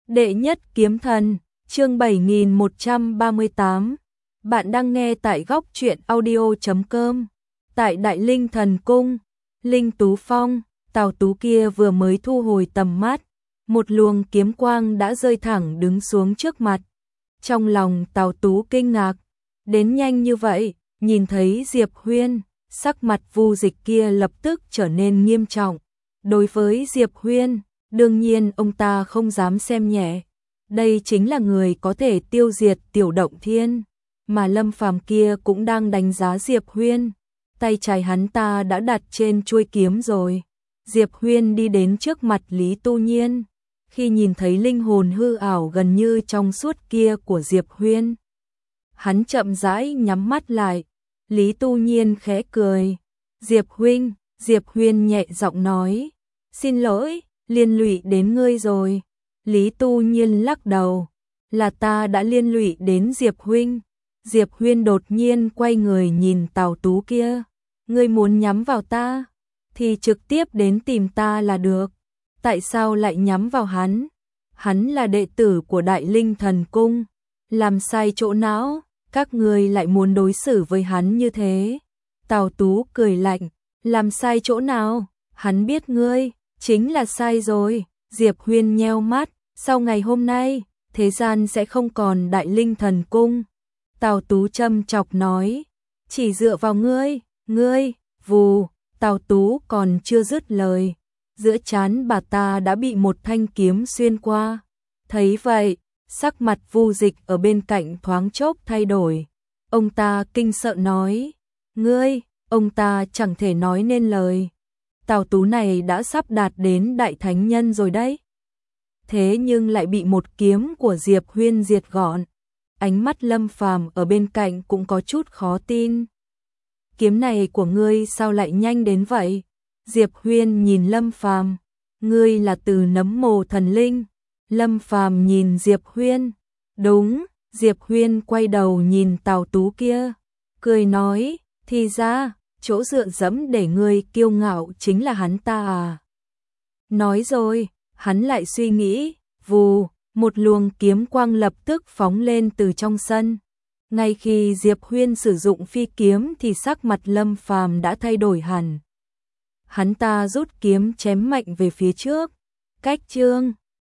Đệ nhất kiếm thần, chương 7138. Bạn đang nghe tại góc truyện audio.com. Tại Đại Linh Thần Cung, Linh Tú Phong, Tào Tú kia vừa mới thu hồi tầm mắt, một luồng kiếm quang đã rơi thẳng đứng xuống trước mặt. Trong lòng Tào Tú kinh ngạc, đến nhanh như vậy, nhìn thấy Diệp Huyên, sắc mặt Vu Dịch kia lập tức trở nên nghiêm trọng. Đối với Diệp Huyên, đương nhiên ông ta không dám xem nhẹ. Đây chính là người có thể tiêu diệt Tiểu Động Thiên, mà Lâm Phàm kia cũng đang đánh giá Diệp Huyên. Tay trái hắn ta đã đặt trên chuôi kiếm rồi. Diệp Huyên đi đến trước mặt Lý Tu Nhiên, khi nhìn thấy linh hồn hư ảo gần như trong suốt kia của Diệp Huyên, hắn chậm rãi nhắm mắt lại. Lý Tu Nhiên khẽ cười. Diệp huynh, Diệp Huyên nhẹ giọng nói, xin lỗi, liên lụy đến ngươi rồi. Lý Tu Nhiên lắc đầu, là ta đã liên lụy đến Diệp huynh. Diệp Huyên đột nhiên quay người nhìn Tào Tú kia, ngươi muốn nhắm vào ta, thì trực tiếp đến tìm ta là được. Tại sao lại nhắm vào hắn? Hắn là đệ tử của Đại Linh Thần Cung, làm sai chỗ não, các ngươi lại muốn đối xử với hắn như thế? Tào Tú cười lạnh, làm sai chỗ nào? Hắn biết ngươi chính là sai rồi. Diệp Huyên nheo mắt, sau ngày hôm nay, thế gian sẽ không còn Đại Linh Thần Cung. Tào Tú châm chọc nói, chỉ dựa vào ngươi, vù. Tào Tú còn chưa dứt lời, giữa trán bà ta đã bị một thanh kiếm xuyên qua. Thấy vậy, sắc mặt Vu Dịch ở bên cạnh thoáng chốc thay đổi. Ông ta kinh sợ nói, ngươi, ông ta chẳng thể nói nên lời. Tào Tú này đã sắp đạt đến đại thánh nhân rồi đấy. Thế nhưng lại bị một kiếm của Diệp Huyên diệt gọn. Ánh mắt Lâm Phàm ở bên cạnh cũng có chút khó tin. Kiếm này của ngươi sao lại nhanh đến vậy? Diệp Huyên nhìn Lâm Phàm, ngươi là Từ Nấm Mồ Thần Linh. Lâm Phàm nhìn Diệp Huyên, đúng. Diệp Huyên quay đầu nhìn Tào Tú kia, cười nói, thì ra, chỗ dựa dẫm để ngươi kiêu ngạo chính là hắn ta à? Nói rồi, hắn lại suy nghĩ, vù, một luồng kiếm quang lập tức phóng lên từ trong sân. Ngay khi Diệp Huyên sử dụng phi kiếm thì sắc mặt Lâm Phàm đã thay đổi hẳn. Hắn ta rút kiếm chém mạnh về phía trước. Cách chương